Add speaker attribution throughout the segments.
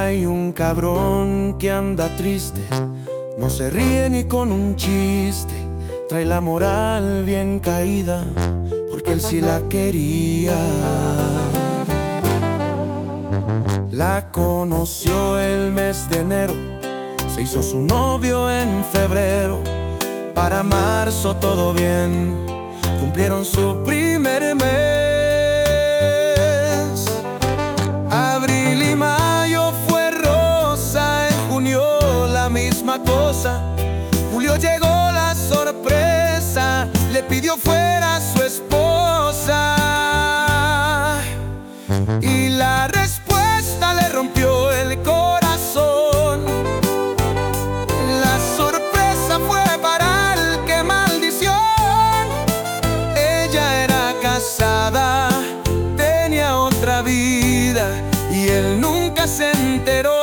Speaker 1: Hay un cabrón que anda triste, no se ríe ni con un chiste, trae la moral bien caída, porque él sí la quería. La conoció el mes de enero, se hizo su novio en febrero. Para marzo todo bien, cumplieron su primer mes. Abril y mayo fue rosa, en junio la misma cosa. Julio llegó la sorpresa, le pidió fuera a su esposa. Y la respuesta le rompió el corazón. La sorpresa fue para él, qué maldición. Ella era casada, tenía otra vida, y él nunca se enteró.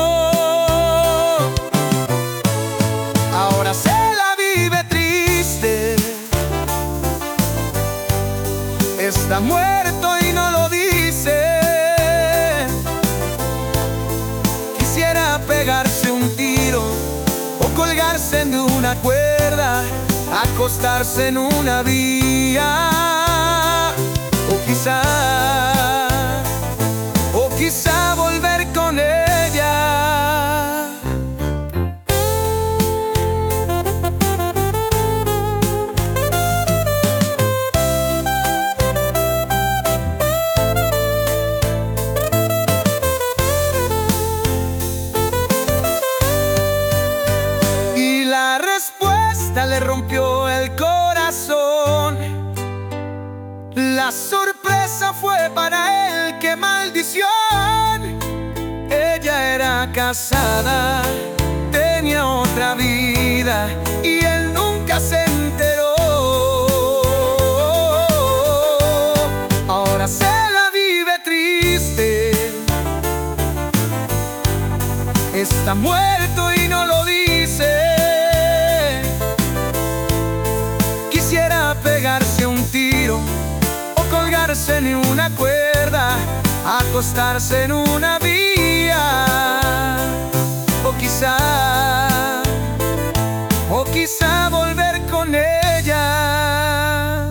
Speaker 1: Ahora se la vive triste, está muerto y no lo dice. Quisiera pegarse un tiro o colgarse de una cuerda, acostarse en una vía, o quizá volver con ella. Y la respuesta le rompió el corazón. La sorpresa fue para él, qué maldición. Ella era casada, tenía otra vida, y él nunca se enteró. Ahora se la vive triste, está muerto y no lo dice. Quisiera pegarse un tiro o colgarse en una cuerda, acostarse en una vía, o quizá volver con ella.